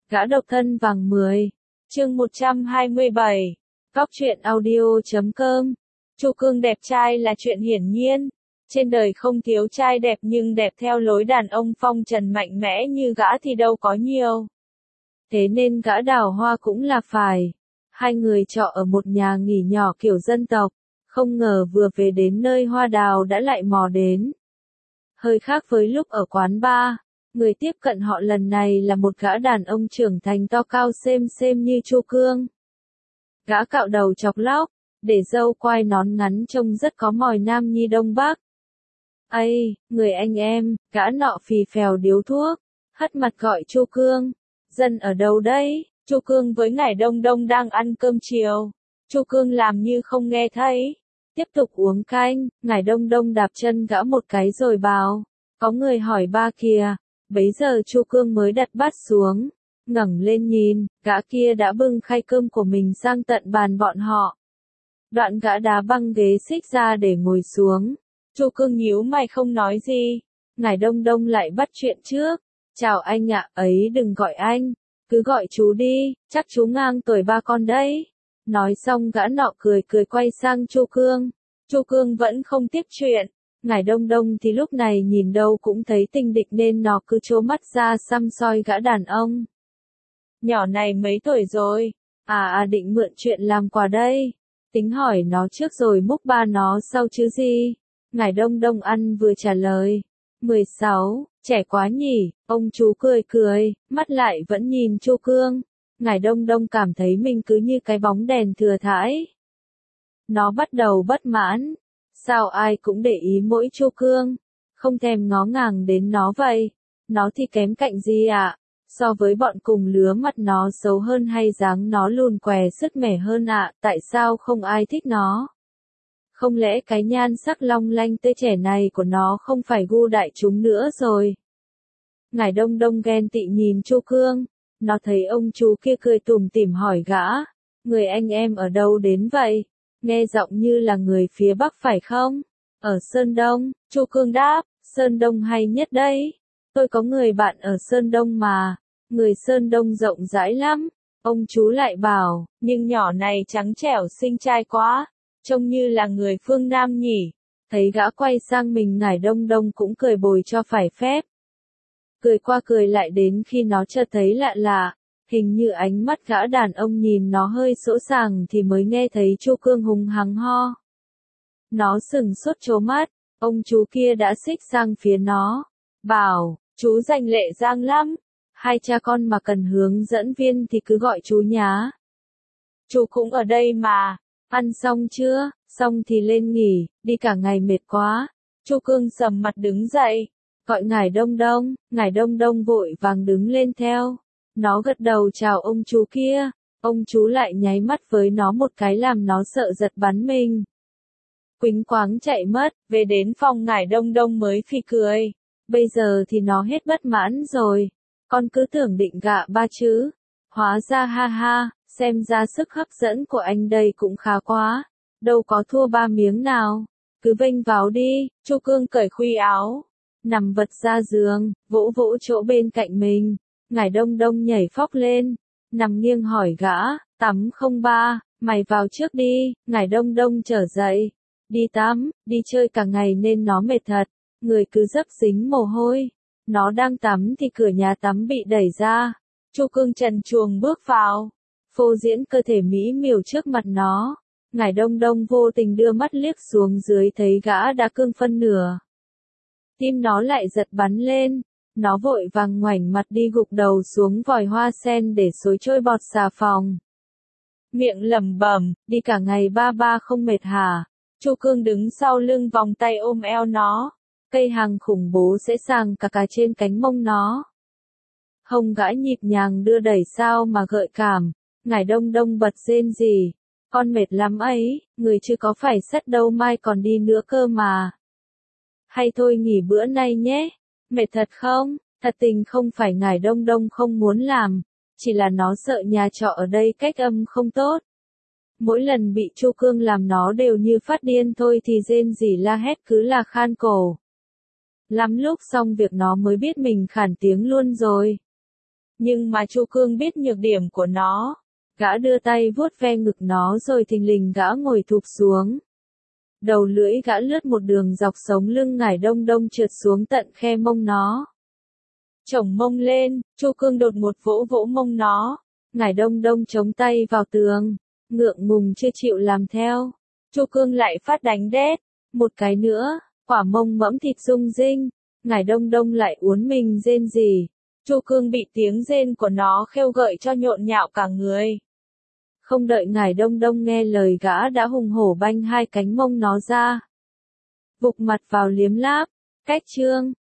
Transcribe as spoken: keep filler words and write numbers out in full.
Gã độc thân vàng mười, chương một trăm hai mươi bảy, Cóc truyện audio chấm com. Chu Cương đẹp trai là chuyện hiển nhiên. Trên đời không thiếu trai đẹp nhưng đẹp theo lối đàn ông phong trần mạnh mẽ như gã thì đâu có nhiều. Thế nên gã Đào Hoa cũng là phải. Hai người trọ ở một nhà nghỉ nhỏ kiểu dân tộc. Không ngờ vừa về đến nơi Hoa Đào đã lại mò đến. Hơi khác với lúc ở quán bar. Người tiếp cận họ lần này là một gã đàn ông trưởng thành to cao xêm xêm như Chu Cương. Gã cạo đầu chọc lóc, để râu quai nón ngắn trông rất có mòi Nam Nhi Đông Bắc. Ây, người anh em, gã nọ phì phèo điếu thuốc, hất mặt gọi Chu Cương. Dân ở đâu đấy? Chu Cương với Ngải Đông Đông đang ăn cơm chiều. Chu Cương làm như không nghe thấy. Tiếp tục uống canh, Ngải Đông Đông đạp chân gã một cái rồi bảo, có người hỏi ba kìa. Bấy giờ Chu Cương mới đặt bát xuống, ngẩng lên nhìn, gã kia đã bưng khay cơm của mình sang tận bàn bọn họ. Đoạn gã đá băng ghế xích ra để ngồi xuống. Chu Cương nhíu mày không nói gì. Ngải Đông Đông lại bắt chuyện trước. Chào anh ạ, ấy đừng gọi anh, cứ gọi chú đi, chắc chú ngang tuổi ba con đấy. Nói xong gã nọ cười cười quay sang Chu Cương. Chu Cương vẫn không tiếp chuyện. Ngải Đông Đông thì lúc này nhìn đâu cũng thấy tinh địch nên nó cứ trố mắt ra xăm soi gã đàn ông. Nhỏ này mấy tuổi rồi? À à định mượn chuyện làm quà đây. Tính hỏi nó trước rồi múc ba nó sau chứ gì. Ngải Đông Đông ăn vừa trả lời. mười sáu, trẻ quá nhỉ, ông chú cười cười, mắt lại vẫn nhìn Chu Cương. Ngải Đông Đông cảm thấy mình cứ như cái bóng đèn thừa thãi. Nó bắt đầu bất mãn. Sao ai cũng để ý mỗi Chu Cương, không thèm ngó ngàng đến nó vậy? Nó thì kém cạnh gì ạ? À? So với bọn cùng lứa mặt nó xấu hơn hay dáng nó lùn què sứt mẻ hơn ạ? À? Tại sao không ai thích nó? Không lẽ cái nhan sắc long lanh tươi trẻ này của nó không phải gu đại chúng nữa rồi? Ngải Đông Đông ghen tị nhìn Chu Cương, nó thấy ông chú kia cười tủm tỉm hỏi gã, người anh em ở đâu đến vậy? Nghe giọng như là người phía Bắc phải không? Ở Sơn Đông, Chu Cương đáp, Sơn Đông hay nhất đấy. Tôi có người bạn ở Sơn Đông mà, người Sơn Đông rộng rãi lắm. Ông chú lại bảo, nhưng nhỏ này trắng trẻo xinh trai quá, trông như là người phương Nam nhỉ. Thấy gã quay sang mình Ngải Đông Đông cũng cười bồi cho phải phép. Cười qua cười lại đến khi nó chợt thấy lạ lạ. Hình như ánh mắt gã đàn ông nhìn nó hơi sỗ sàng thì mới nghe thấy Chu Cương hùng hắng ho. Nó sừng sốt trố mắt, ông chú kia đã xích sang phía nó. Bảo, chú rành lệ giang lắm. Hai cha con mà cần hướng dẫn viên thì cứ gọi chú nhá. Chú cũng ở đây mà. Ăn xong chưa? Xong thì lên nghỉ, đi cả ngày mệt quá. Chu Cương sầm mặt đứng dậy. Gọi Ngải Đông Đông, Ngải Đông Đông vội vàng đứng lên theo. Nó gật đầu chào ông chú kia, ông chú lại nháy mắt với nó một cái làm nó sợ giật bắn mình. Quýnh quáng chạy mất, về đến phòng Ngải Đông Đông mới phì cười. Bây giờ thì nó hết bất mãn rồi. Con cứ tưởng định gạ ba chứ. Hóa ra ha ha, xem ra sức hấp dẫn của anh đây cũng khá quá. Đâu có thua ba miếng nào. Cứ vênh vào đi, Chu Cương cởi khuy áo. Nằm vật ra giường, vỗ vỗ chỗ bên cạnh mình. Ngải Đông Đông nhảy phóc lên, nằm nghiêng hỏi gã, tắm không ba, mày vào trước đi. Ngải Đông Đông trở dậy, đi tắm, đi chơi cả ngày nên nó mệt thật, người cứ dấp dính mồ hôi. Nó đang tắm thì cửa nhà tắm bị đẩy ra, Chu Cương trần truồng bước vào, phô diễn cơ thể mỹ miều trước mặt nó. Ngải Đông Đông vô tình đưa mắt liếc xuống dưới thấy gã đã cương phân nửa. Tim nó lại giật bắn lên. Nó vội vàng ngoảnh mặt đi gục đầu xuống vòi hoa sen để xối trôi bọt xà phòng. Miệng lẩm bẩm, đi cả ngày ba ba không mệt hả? Chu Cương đứng sau lưng vòng tay ôm eo nó. Cây hàng khủng bố sẽ sàng cả cả trên cánh mông nó. Hông gã nhịp nhàng đưa đẩy sao mà gợi cảm. Ngải Đông Đông bật rên rỉ. Con mệt lắm ấy, người chưa có phải sắt đâu mai còn đi nữa cơ mà. Hay thôi nghỉ bữa nay nhé. Mệt thật không? Thật tình không phải Ngải Đông Đông không muốn làm, chỉ là nó sợ nhà trọ ở đây cách âm không tốt. Mỗi lần bị Chu Cương làm nó đều như phát điên thôi thì rên rỉ la hét cứ là khan cổ. Lắm lúc xong việc nó mới biết mình khản tiếng luôn rồi. Nhưng mà Chu Cương biết nhược điểm của nó. Gã đưa tay vuốt ve ngực nó rồi thình lình gã ngồi thụp xuống. Đầu lưỡi gã lướt một đường dọc sống lưng Ngải Đông Đông trượt xuống tận khe mông nó. Chổng mông lên, Chu Cương đột một vỗ vỗ mông nó. Ngải Đông Đông chống tay vào tường, ngượng ngùng chưa chịu làm theo. Chu Cương lại phát đánh đét, một cái nữa, quả mông mẫm thịt rung rinh. Ngải Đông Đông lại uốn mình rên rỉ. Chu Cương bị tiếng rên của nó khêu gợi cho nhộn nhạo cả người. Không đợi Ngải Đông Đông nghe lời gã đã hùng hổ banh hai cánh mông nó ra. Vụt mặt vào liếm láp, cách chương.